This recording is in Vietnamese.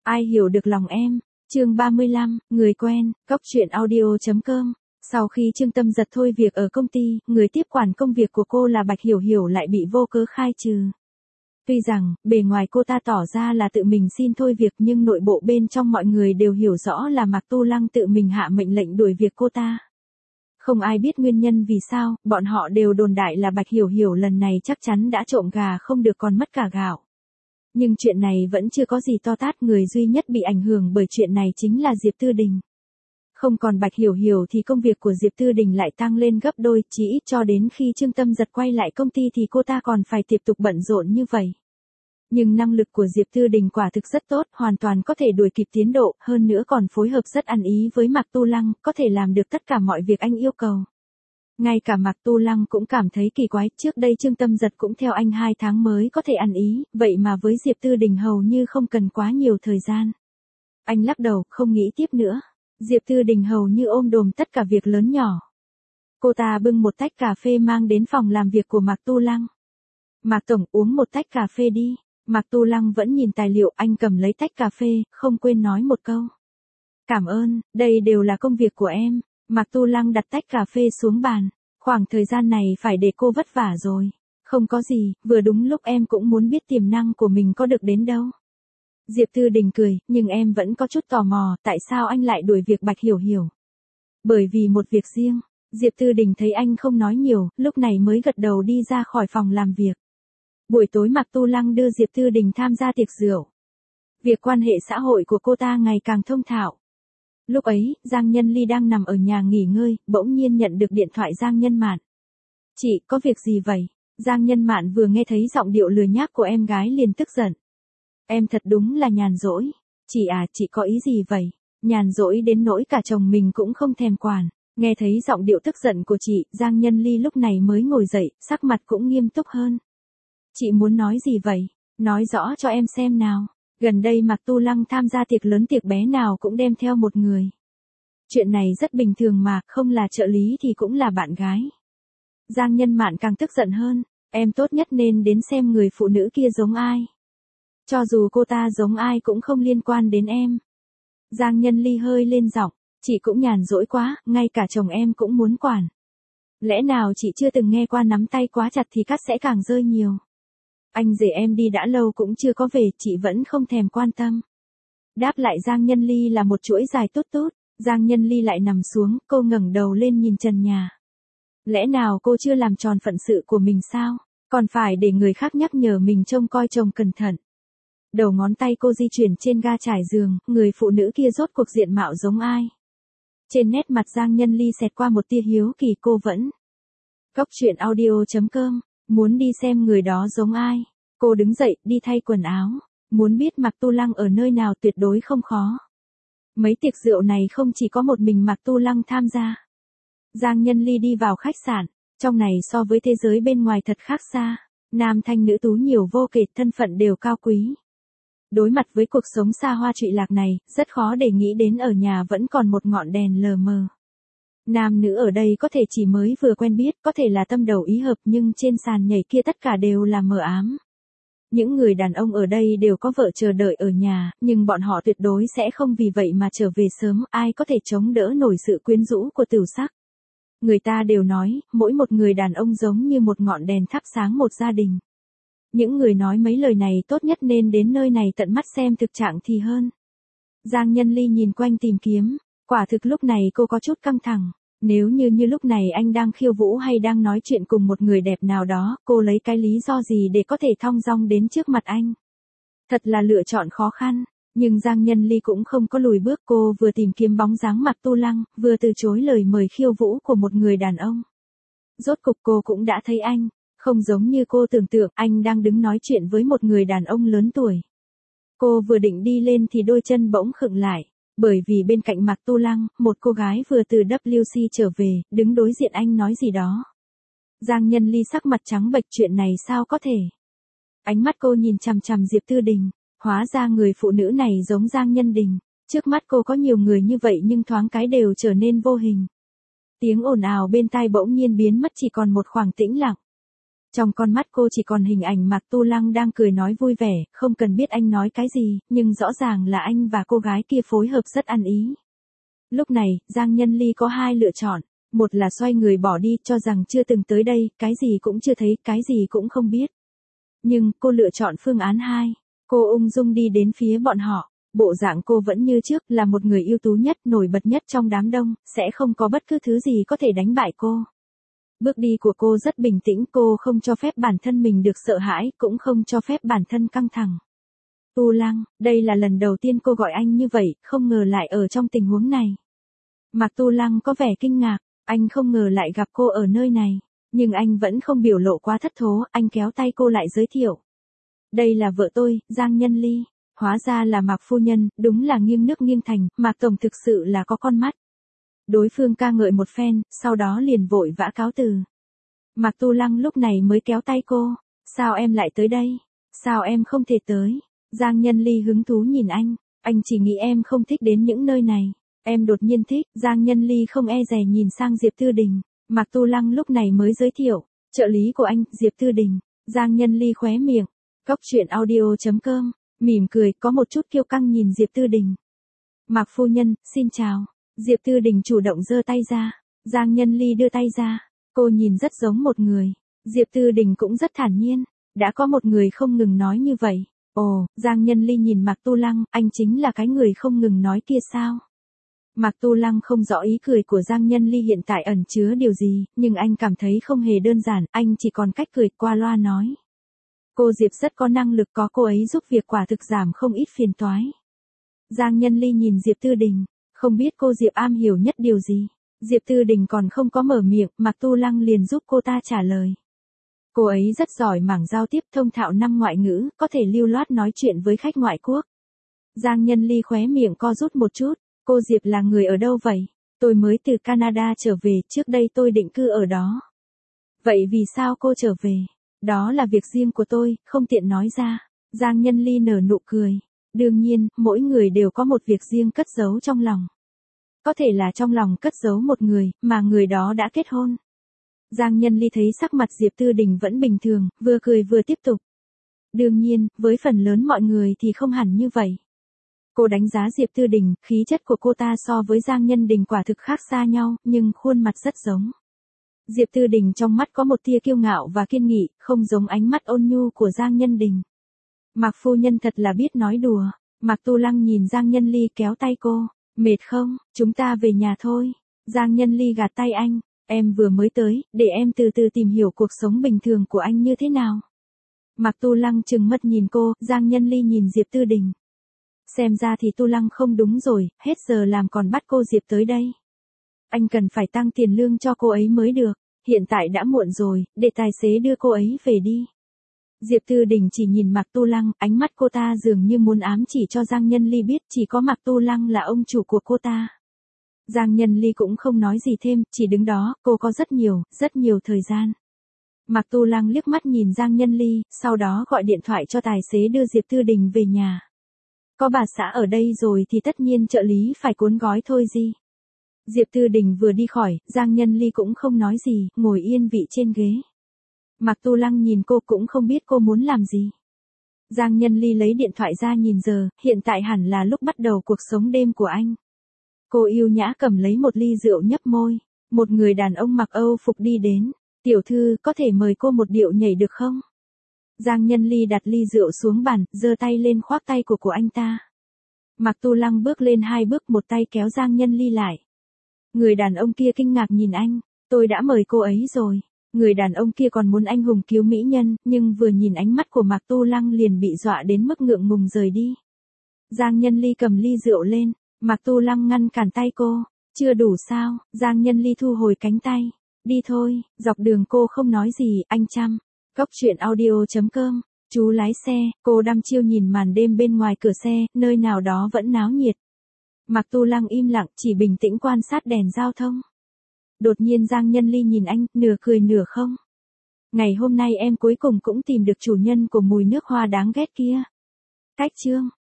Ai hiểu được lòng em? Chương 35, người quen, Cóc truyện audio.com. Sau khi Trương Tâm Giật thôi việc ở công ty, người tiếp quản công việc của cô là Bạch Hiểu Hiểu lại bị vô cớ khai trừ. Tuy rằng, bề ngoài cô ta tỏ ra là tự mình xin thôi việc nhưng nội bộ bên trong mọi người đều hiểu rõ là Mạc Tu Lăng tự mình hạ mệnh lệnh đuổi việc cô ta. Không ai biết nguyên nhân vì sao, bọn họ đều đồn đại là Bạch Hiểu Hiểu lần này chắc chắn đã trộm gà không được còn mất cả gạo. Nhưng chuyện này vẫn chưa có gì to tát, người duy nhất bị ảnh hưởng bởi chuyện này chính là Diệp Tư Đình. Không còn Bạch Hiểu Hiểu thì công việc của Diệp Tư Đình lại tăng lên gấp đôi, chỉ ít cho đến khi Trương Tâm Giật quay lại công ty thì cô ta còn phải tiếp tục bận rộn như vậy. Nhưng năng lực của Diệp Tư Đình quả thực rất tốt, hoàn toàn có thể đuổi kịp tiến độ, hơn nữa còn phối hợp rất ăn ý với Mạc Tu Lăng, có thể làm được tất cả mọi việc anh yêu cầu. Ngay cả Mạc Tu Lăng cũng cảm thấy kỳ quái, trước đây Trương Tâm Giật cũng theo anh 2 tháng mới có thể ăn ý, vậy mà với Diệp Tư Đình hầu như không cần quá nhiều thời gian. Anh lắc đầu, không nghĩ tiếp nữa. Diệp Tư Đình hầu như ôm đồm tất cả việc lớn nhỏ. Cô ta bưng một tách cà phê mang đến phòng làm việc của Mạc Tu Lăng. Mạc Tổng, uống một tách cà phê đi. Mạc Tu Lăng vẫn nhìn tài liệu, anh cầm lấy tách cà phê, không quên nói một câu. Cảm ơn, đây đều là công việc của em. Mạc Tu Lăng đặt tách cà phê xuống bàn. Khoảng thời gian này phải để cô vất vả rồi. Không có gì, vừa đúng lúc em cũng muốn biết tiềm năng của mình có được đến đâu. Diệp Tư Đình cười, nhưng em vẫn có chút tò mò, tại sao anh lại đuổi việc Bạch Hiểu Hiểu? Bởi vì một việc riêng. Diệp Tư Đình thấy anh không nói nhiều, lúc này mới gật đầu đi ra khỏi phòng làm việc. Buổi tối Mạc Tu Lăng đưa Diệp Tư Đình tham gia tiệc rượu. Việc quan hệ xã hội của cô ta ngày càng thông thạo. Lúc ấy, Giang Nhân Ly đang nằm ở nhà nghỉ ngơi, bỗng nhiên nhận được điện thoại Giang Nhân Mạn. Chị, có việc gì vậy? Giang Nhân Mạn vừa nghe thấy giọng điệu lười nhác của em gái liền tức giận. Em thật đúng là nhàn rỗi. Chị à, chị có ý gì vậy? Nhàn rỗi đến nỗi cả chồng mình cũng không thèm quản. Nghe thấy giọng điệu tức giận của chị, Giang Nhân Ly lúc này mới ngồi dậy, sắc mặt cũng nghiêm túc hơn. Chị muốn nói gì vậy? Nói rõ cho em xem nào. Gần đây Mạc Tu Lăng tham gia tiệc lớn tiệc bé nào cũng đem theo một người. Chuyện này rất bình thường mà, không là trợ lý thì cũng là bạn gái. Giang Nhân Mạn càng tức giận hơn, em tốt nhất nên đến xem người phụ nữ kia giống ai. Cho dù cô ta giống ai cũng không liên quan đến em. Giang Nhân Ly hơi lên giọng, chị cũng nhàn rỗi quá, ngay cả chồng em cũng muốn quản. Lẽ nào chị chưa từng nghe qua nắm tay quá chặt thì cắt sẽ càng rơi nhiều. Anh rể em đi đã lâu cũng chưa có về, chị vẫn không thèm quan tâm. Đáp lại Giang Nhân Ly là một chuỗi dài tốt tốt. Giang Nhân Ly lại nằm xuống, cô ngẩng đầu lên nhìn trần nhà. Lẽ nào cô chưa làm tròn phận sự của mình sao? Còn phải để người khác nhắc nhở mình trông coi chồng cẩn thận. Đầu ngón tay cô di chuyển trên ga trải giường, người phụ nữ kia rốt cuộc diện mạo giống ai? Trên nét mặt Giang Nhân Ly xẹt qua một tia hiếu kỳ, cô vẫn. Cóc truyện audio.com. Muốn đi xem người đó giống ai? Cô đứng dậy, đi thay quần áo. Muốn biết Mạc Tu Lăng ở nơi nào tuyệt đối không khó. Mấy tiệc rượu này không chỉ có một mình Mạc Tu Lăng tham gia. Giang Nhân Ly đi vào khách sạn. Trong này so với thế giới bên ngoài thật khác xa. Nam thanh nữ tú nhiều vô kể, thân phận đều cao quý. Đối mặt với cuộc sống xa hoa trụy lạc này, rất khó để nghĩ đến ở nhà vẫn còn một ngọn đèn lờ mờ. Nam nữ ở đây có thể chỉ mới vừa quen biết, có thể là tâm đầu ý hợp nhưng trên sàn nhảy kia tất cả đều là mờ ám. Những người đàn ông ở đây đều có vợ chờ đợi ở nhà, nhưng bọn họ tuyệt đối sẽ không vì vậy mà trở về sớm, ai có thể chống đỡ nổi sự quyến rũ của tửu sắc. Người ta đều nói, mỗi một người đàn ông giống như một ngọn đèn thắp sáng một gia đình. Những người nói mấy lời này tốt nhất nên đến nơi này tận mắt xem thực trạng thì hơn. Giang Nhân Ly nhìn quanh tìm kiếm, quả thực lúc này cô có chút căng thẳng. Nếu như lúc này anh đang khiêu vũ hay đang nói chuyện cùng một người đẹp nào đó, cô lấy cái lý do gì để có thể thong dong đến trước mặt anh? Thật là lựa chọn khó khăn, nhưng Giang Nhân Ly cũng không có lùi bước, cô vừa tìm kiếm bóng dáng Mạc Tu Lăng, vừa từ chối lời mời khiêu vũ của một người đàn ông. Rốt cục cô cũng đã thấy anh, không giống như cô tưởng tượng, anh đang đứng nói chuyện với một người đàn ông lớn tuổi. Cô vừa định đi lên thì đôi chân bỗng khựng lại. Bởi vì bên cạnh Mạc Tu Lăng, một cô gái vừa từ WC trở về, đứng đối diện anh nói gì đó. Giang Nhân Ly sắc mặt trắng bệch, chuyện này sao có thể? Ánh mắt cô nhìn chằm chằm Diệp Tư Đình, hóa ra người phụ nữ này giống Giang Nhân Đình. Trước mắt cô có nhiều người như vậy nhưng thoáng cái đều trở nên vô hình. Tiếng ồn ào bên tai bỗng nhiên biến mất, chỉ còn một khoảng tĩnh lặng. Trong con mắt cô chỉ còn hình ảnh Mạc Tu Lăng đang cười nói vui vẻ, không cần biết anh nói cái gì, nhưng rõ ràng là anh và cô gái kia phối hợp rất ăn ý. Lúc này, Giang Nhân Ly có hai lựa chọn. Một là xoay người bỏ đi, cho rằng chưa từng tới đây, cái gì cũng chưa thấy, cái gì cũng không biết. Nhưng, cô lựa chọn phương án 2. Cô ung dung đi đến phía bọn họ. Bộ dạng cô vẫn như trước, là một người ưu tú nhất, nổi bật nhất trong đám đông, sẽ không có bất cứ thứ gì có thể đánh bại cô. Bước đi của cô rất bình tĩnh, cô không cho phép bản thân mình được sợ hãi, cũng không cho phép bản thân căng thẳng. Tu Lăng, đây là lần đầu tiên cô gọi anh như vậy, không ngờ lại ở trong tình huống này. Mạc Tu Lăng có vẻ kinh ngạc, anh không ngờ lại gặp cô ở nơi này. Nhưng anh vẫn không biểu lộ quá thất thố, anh kéo tay cô lại giới thiệu. Đây là vợ tôi, Giang Nhân Ly. Hóa ra là Mạc phu nhân, đúng là nghiêng nước nghiêng thành, Mạc tổng thực sự là có con mắt. Đối phương ca ngợi một phen, sau đó liền vội vã cáo từ. Mạc Tu Lăng lúc này mới kéo tay cô. Sao em lại tới đây? Sao em không thể tới? Giang Nhân Ly hứng thú nhìn anh chỉ nghĩ em không thích đến những nơi này. Em đột nhiên thích, Giang Nhân Ly không e dè nhìn sang Diệp Tư Đình. Mạc Tu Lăng lúc này mới giới thiệu, trợ lý của anh, Diệp Tư Đình. Giang Nhân Ly khóe miệng, cóc truyện audio.com, mỉm cười, có một chút kiêu căng nhìn Diệp Tư Đình. Mạc phu nhân, xin chào. Diệp Tư Đình chủ động giơ tay ra, Giang Nhân Ly đưa tay ra, cô nhìn rất giống một người. Diệp Tư Đình cũng rất thản nhiên, đã có một người không ngừng nói như vậy. Ồ, Giang Nhân Ly nhìn Mạc Tu Lăng, anh chính là cái người không ngừng nói kia sao? Mạc Tu Lăng không rõ ý cười của Giang Nhân Ly hiện tại ẩn chứa điều gì, nhưng anh cảm thấy không hề đơn giản, anh chỉ còn cách cười qua loa nói. Cô Diệp rất có năng lực, có cô ấy giúp việc quả thực giảm không ít phiền toái. Giang Nhân Ly nhìn Diệp Tư Đình, không biết cô Diệp am hiểu nhất điều gì. Diệp Tư Đình còn không có mở miệng, Mạc Tu Lăng liền giúp cô ta trả lời. Cô ấy rất giỏi mảng giao tiếp, thông thạo 5 ngoại ngữ, có thể lưu loát nói chuyện với khách ngoại quốc. Giang Nhân Ly khóe miệng co rút một chút. Cô Diệp là người ở đâu vậy? Tôi mới từ Canada trở về, trước đây tôi định cư ở đó. Vậy vì sao cô trở về? Đó là việc riêng của tôi, không tiện nói ra. Giang Nhân Ly nở nụ cười. Đương nhiên, mỗi người đều có một việc riêng cất giấu trong lòng. Có thể là trong lòng cất giấu một người, mà người đó đã kết hôn. Giang Nhân Ly thấy sắc mặt Diệp Tư Đình vẫn bình thường, vừa cười vừa tiếp tục. Đương nhiên, với phần lớn mọi người thì không hẳn như vậy. Cô đánh giá Diệp Tư Đình, khí chất của cô ta so với Giang Nhân Đình quả thực khác xa nhau, nhưng khuôn mặt rất giống. Diệp Tư Đình trong mắt có một tia kiêu ngạo và kiên nghị, không giống ánh mắt ôn nhu của Giang Nhân Đình. Mạc phu nhân thật là biết nói đùa. Mạc Tu Lăng nhìn Giang Nhân Ly kéo tay cô. Mệt không, chúng ta về nhà thôi. Giang Nhân Ly gạt tay anh. Em vừa mới tới, để em từ từ tìm hiểu cuộc sống bình thường của anh như thế nào. Mạc Tu Lăng trừng mắt nhìn cô, Giang Nhân Ly nhìn Diệp Tư Đình. Xem ra thì Tu Lăng không đúng rồi, hết giờ làm còn bắt cô Diệp tới đây. Anh cần phải tăng tiền lương cho cô ấy mới được, hiện tại đã muộn rồi, để tài xế đưa cô ấy về đi. Diệp Tư Đình chỉ nhìn Mạc Tu Lăng, ánh mắt cô ta dường như muốn ám chỉ cho Giang Nhân Ly biết chỉ có Mạc Tu Lăng là ông chủ của cô ta. Giang Nhân Ly cũng không nói gì thêm, chỉ đứng đó, cô có rất nhiều thời gian. Mạc Tu Lăng liếc mắt nhìn Giang Nhân Ly, sau đó gọi điện thoại cho tài xế đưa Diệp Tư Đình về nhà. Có bà xã ở đây rồi thì tất nhiên trợ lý phải cuốn gói thôi gì. Diệp Tư Đình vừa đi khỏi, Giang Nhân Ly cũng không nói gì, ngồi yên vị trên ghế. Mạc Tu Lăng nhìn cô cũng không biết cô muốn làm gì. Giang Nhân Ly lấy điện thoại ra nhìn giờ, hiện tại hẳn là lúc bắt đầu cuộc sống đêm của anh. Cô yêu nhã cầm lấy một ly rượu nhấp môi. Một người đàn ông mặc Âu phục đi đến. Tiểu thư, có thể mời cô một điệu nhảy được không? Giang Nhân Ly đặt ly rượu xuống bàn, giơ tay lên khoác tay của anh ta. Mạc Tu Lăng bước lên 2 bước, một tay kéo Giang Nhân Ly lại. Người đàn ông kia kinh ngạc nhìn anh, tôi đã mời cô ấy rồi. Người đàn ông kia còn muốn anh hùng cứu mỹ nhân, nhưng vừa nhìn ánh mắt của Mạc Tu Lăng liền bị dọa đến mức ngượng ngùng rời đi. Giang Nhân Ly cầm ly rượu lên, Mạc Tu Lăng ngăn cản tay cô. Chưa đủ sao? Giang Nhân Ly thu hồi cánh tay. Đi thôi. Dọc đường cô không nói gì, anh chăm. Cóc truyện audio.com. Chú lái xe, cô đăm chiêu nhìn màn đêm bên ngoài cửa xe, nơi nào đó vẫn náo nhiệt. Mạc Tu Lăng im lặng, chỉ bình tĩnh quan sát đèn giao thông. Đột nhiên Giang Nhân Ly nhìn anh, nửa cười nửa không. Ngày hôm nay em cuối cùng cũng tìm được chủ nhân của mùi nước hoa đáng ghét kia. Cách chương.